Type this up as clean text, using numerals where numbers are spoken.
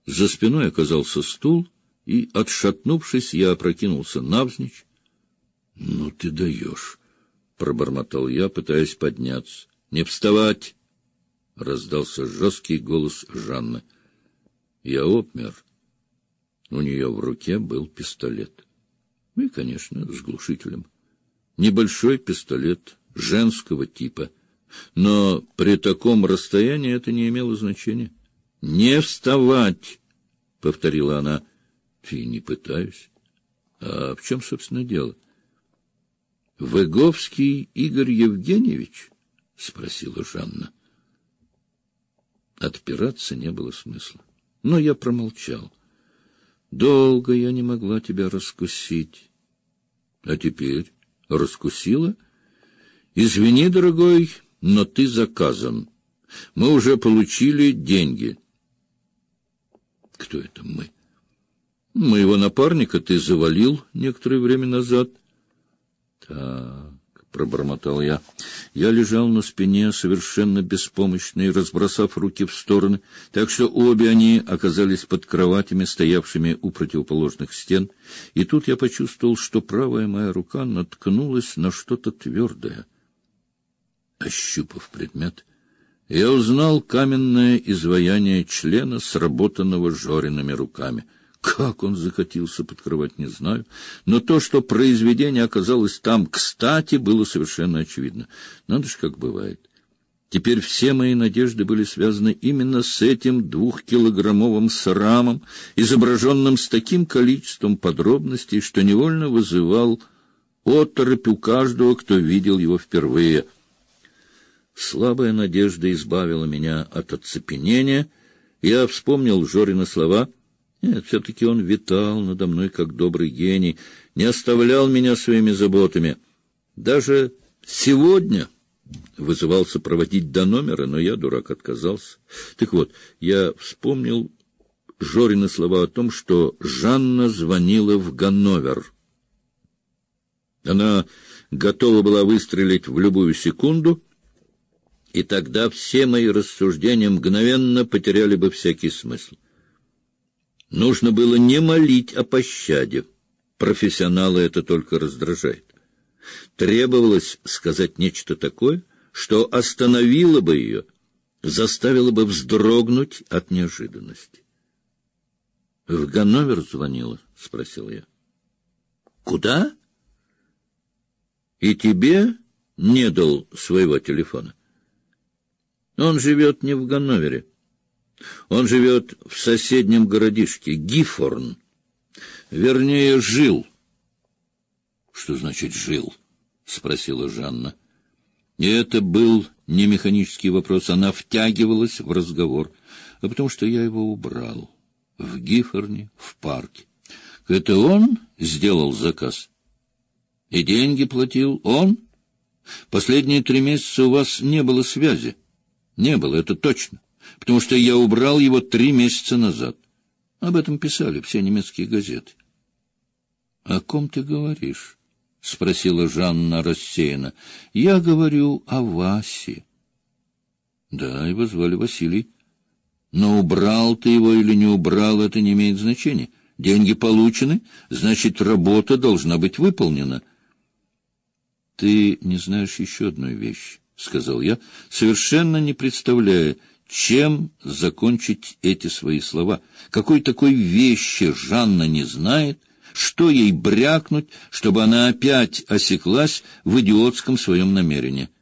За спиной оказался стул, и, отшатнувшись, я опрокинулся навзничь. — Ну ты даешь! — пробормотал я, пытаясь подняться. — Не вставать! — раздался жесткий голос Жанны. Я обмер. У нее в руке был пистолет. И, конечно, с глушителем. Небольшой пистолет женского типа. Но при таком расстоянии это не имело значения. — Не вставать! — повторила она. — И не пытаюсь. А в чем, собственно, дело? — Выговский Игорь Евгеньевич? — спросила Жанна. Отпираться не было смысла. Но я промолчал. Долго я не могла тебя раскусить. А теперь раскусила? Извини, дорогой, но ты заказан. Мы уже получили деньги. Кто это мы? Моего напарника ты завалил некоторое время назад. Так, пробормотал я. Я лежал на спине, совершенно беспомощный, разбросав руки в стороны, так что обе они оказались под кроватями, стоявшими у противоположных стен. И тут я почувствовал, что правая моя рука наткнулась на что-то твердое. Ощупав предмет, я узнал каменное изваяние члена, сработанного Жориными руками. Как он закатился под кровать, не знаю, но то, что произведение оказалось там кстати, было совершенно очевидно. Надо ж, как бывает. Теперь все мои надежды были связаны именно с этим 2-килограммовым срамом, изображенным с таким количеством подробностей, что невольно вызывал оторопь у каждого, кто видел его впервые. Слабая надежда избавила меня от оцепенения. Я вспомнил Жорины слова. Нет, все-таки он витал надо мной, как добрый гений, не оставлял меня своими заботами. Даже сегодня вызывался проводить до номера, но я, дурак, отказался. Так вот, я вспомнил Жорины слова о том, что Жанна звонила в Ганновер. Она готова была выстрелить в любую секунду, и тогда все мои рассуждения мгновенно потеряли бы всякий смысл. Нужно было не молить о пощаде. Профессионала это только раздражает. Требовалось сказать нечто такое, что остановило бы ее, заставило бы вздрогнуть от неожиданности. — В Ганновер звонила? — спросил я. — Куда? — И тебе не дал своего телефона? Он живет не в Ганновере. Он живет в соседнем городишке, Гифхорн. Вернее, жил. — Что значит «жил»? — спросила Жанна. И это был не механический вопрос. Она втягивалась в разговор. А потому что я его убрал. В Гифхорне, в парке. Это он сделал заказ? И деньги платил он? Последние 3 месяца у вас не было связи. Не было, это точно. Потому что я убрал его 3 месяца назад. Об этом писали все немецкие газеты. — О ком ты говоришь? — спросила Жанна рассеянно. — Я говорю о Васе. — Да, его звали Василий. Но убрал ты его или не убрал, это не имеет значения. Деньги получены, значит, работа должна быть выполнена. — Ты не знаешь еще одной вещи, — сказал я, совершенно не представляя, чем закончить эти свои слова. Какой такой вещи Жанна не знает, что ей брякнуть, чтобы она опять осеклась в идиотском своем намерении.